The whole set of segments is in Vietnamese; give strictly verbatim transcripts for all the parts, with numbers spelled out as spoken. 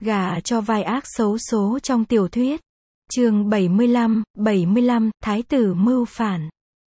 Gả cho vai ác xấu số trong tiểu thuyết. Chương bảy mươi lăm, bảy mươi lăm, Thái tử mưu phản.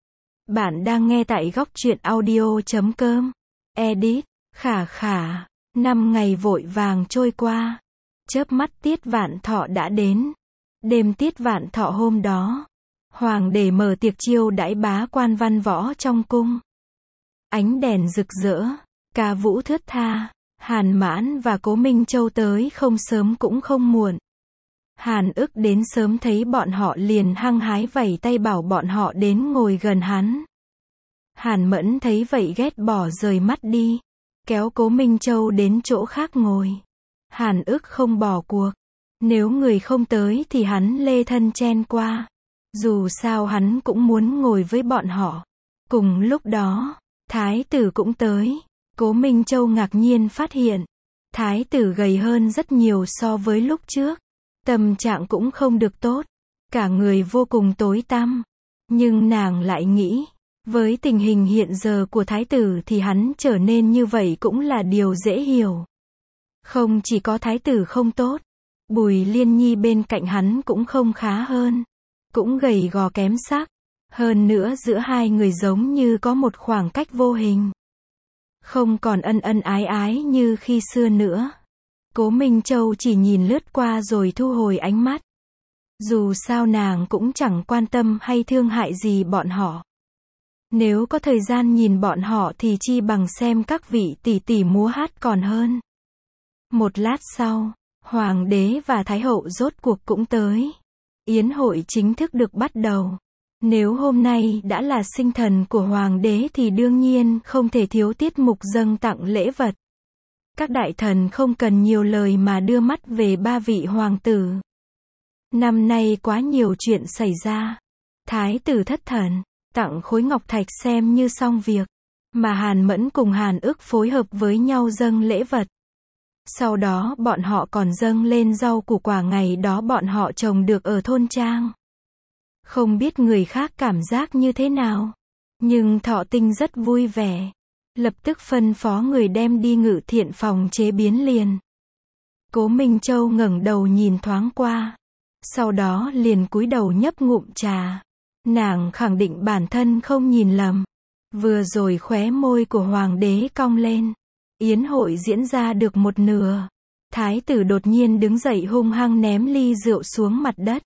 Bạn đang nghe tại góc truyện audio chấm com. Edit, khả khả. Năm ngày vội vàng trôi qua. Chớp mắt Tiết Vạn Thọ đã đến. Đêm Tiết Vạn Thọ hôm đó, hoàng đế mở tiệc chiêu đãi bá quan văn võ trong cung. Ánh đèn rực rỡ, ca vũ thướt tha. Hàn Mãn và Cố Minh Châu tới không sớm cũng không muộn. Hàn Ức đến sớm thấy bọn họ liền hăng hái vẩy tay bảo bọn họ đến ngồi gần hắn. Hàn Mẫn thấy vậy ghét bỏ rời mắt đi, kéo Cố Minh Châu đến chỗ khác ngồi. Hàn Ức không bỏ cuộc, nếu người không tới thì hắn lê thân chen qua. Dù sao hắn cũng muốn ngồi với bọn họ. Cùng lúc đó, Thái tử cũng tới. Cố Minh Châu ngạc nhiên phát hiện, Thái tử gầy hơn rất nhiều so với lúc trước. Tâm trạng cũng không được tốt, cả người vô cùng tối tăm. Nhưng nàng lại nghĩ, với tình hình hiện giờ của Thái tử thì hắn trở nên như vậy cũng là điều dễ hiểu. Không chỉ có Thái tử không tốt, Bùi Liên Nhi bên cạnh hắn cũng không khá hơn. Cũng gầy gò kém sắc. Hơn nữa giữa hai người giống như có một khoảng cách vô hình. Không còn ân ân ái ái như khi xưa nữa. Cố Minh Châu chỉ nhìn lướt qua rồi thu hồi ánh mắt. Dù sao nàng cũng chẳng quan tâm hay thương hại gì bọn họ. Nếu có thời gian nhìn bọn họ thì chi bằng xem các vị tỷ tỷ múa hát còn hơn. Một lát sau, Hoàng đế và Thái hậu rốt cuộc cũng tới. Yến hội chính thức được bắt đầu. Nếu hôm nay đã là sinh thần của Hoàng đế thì đương nhiên không thể thiếu tiết mục dâng tặng lễ vật. Các đại thần không cần nhiều lời mà đưa mắt về ba vị hoàng tử. Năm nay quá nhiều chuyện xảy ra. Thái tử thất thần, tặng khối ngọc thạch xem như xong việc. Mà Hàn Mẫn cùng Hàn Ức phối hợp với nhau dâng lễ vật. Sau đó bọn họ còn dâng lên rau củ quả ngày đó bọn họ trồng được ở thôn trang. Không biết người khác cảm giác như thế nào. Nhưng Thọ Tinh rất vui vẻ. Lập tức phân phó người đem đi Ngự Thiện phòng chế biến liền. Cố Minh Châu ngẩng đầu nhìn thoáng qua. Sau đó liền cúi đầu nhấp ngụm trà. Nàng khẳng định bản thân không nhìn lầm. Vừa rồi khóe môi của hoàng đế cong lên. Yến hội diễn ra được một nửa. Thái tử đột nhiên đứng dậy hung hăng ném ly rượu xuống mặt đất.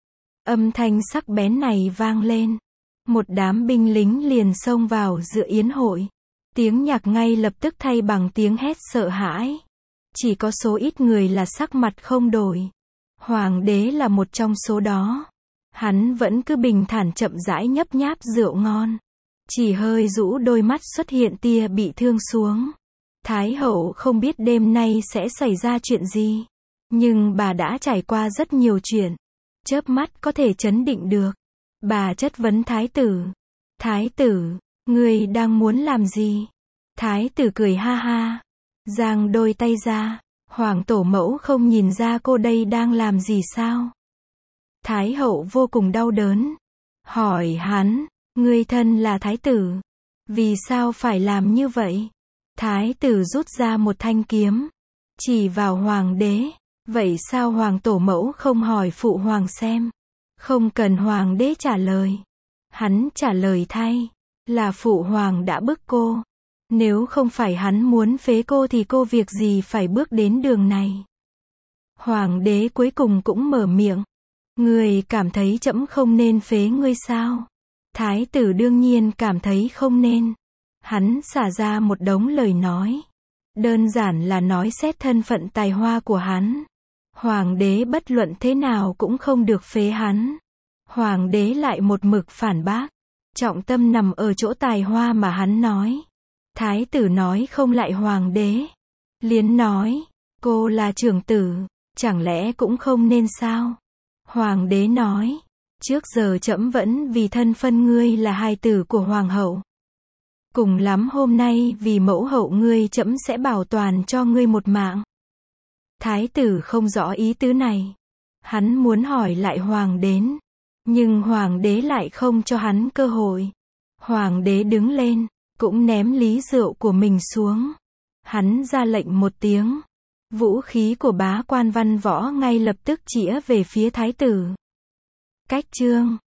Âm thanh sắc bén này vang lên. Một đám binh lính liền xông vào giữa yến hội. Tiếng nhạc ngay lập tức thay bằng tiếng hét sợ hãi. Chỉ có số ít người là sắc mặt không đổi. Hoàng đế là một trong số đó. Hắn vẫn cứ bình thản chậm rãi nhấp nháp rượu ngon. Chỉ hơi rũ đôi mắt xuất hiện tia bị thương xuống. Thái hậu không biết đêm nay sẽ xảy ra chuyện gì. Nhưng bà đã trải qua rất nhiều chuyện. Chớp mắt có thể chấn định được. Bà chất vấn thái tử. Thái tử, ngươi đang muốn làm gì? Thái tử cười ha ha. Giang đôi tay ra. Hoàng tổ mẫu không nhìn ra cô đây đang làm gì sao? Thái hậu vô cùng đau đớn. Hỏi hắn, ngươi thân là thái tử. Vì sao phải làm như vậy? Thái tử rút ra một thanh kiếm. Chỉ vào hoàng đế. Vậy sao hoàng tổ mẫu không hỏi phụ hoàng xem? Không cần hoàng đế trả lời. Hắn trả lời thay. Là phụ hoàng đã bức cô. Nếu không phải hắn muốn phế cô thì cô việc gì phải bước đến đường này? Hoàng đế cuối cùng cũng mở miệng. Ngươi cảm thấy trẫm không nên phế ngươi sao? Thái tử đương nhiên cảm thấy không nên. Hắn xả ra một đống lời nói. Đơn giản là nói xét thân phận tài hoa của hắn. Hoàng đế bất luận thế nào cũng không được phế hắn. Hoàng đế lại một mực phản bác. Trọng tâm nằm ở chỗ tài hoa mà hắn nói. Thái tử nói không lại hoàng đế. Liến nói, cô là trưởng tử, chẳng lẽ cũng không nên sao? Hoàng đế nói, trước giờ trẫm vẫn vì thân phân ngươi là hài tử của hoàng hậu. Cùng lắm hôm nay vì mẫu hậu ngươi trẫm sẽ bảo toàn cho ngươi một mạng. Thái tử không rõ ý tứ này. Hắn muốn hỏi lại hoàng đế. Nhưng hoàng đế lại không cho hắn cơ hội. Hoàng đế đứng lên, cũng ném ly rượu của mình xuống. Hắn ra lệnh một tiếng. Vũ khí của bá quan văn võ ngay lập tức chĩa về phía thái tử. Cách chương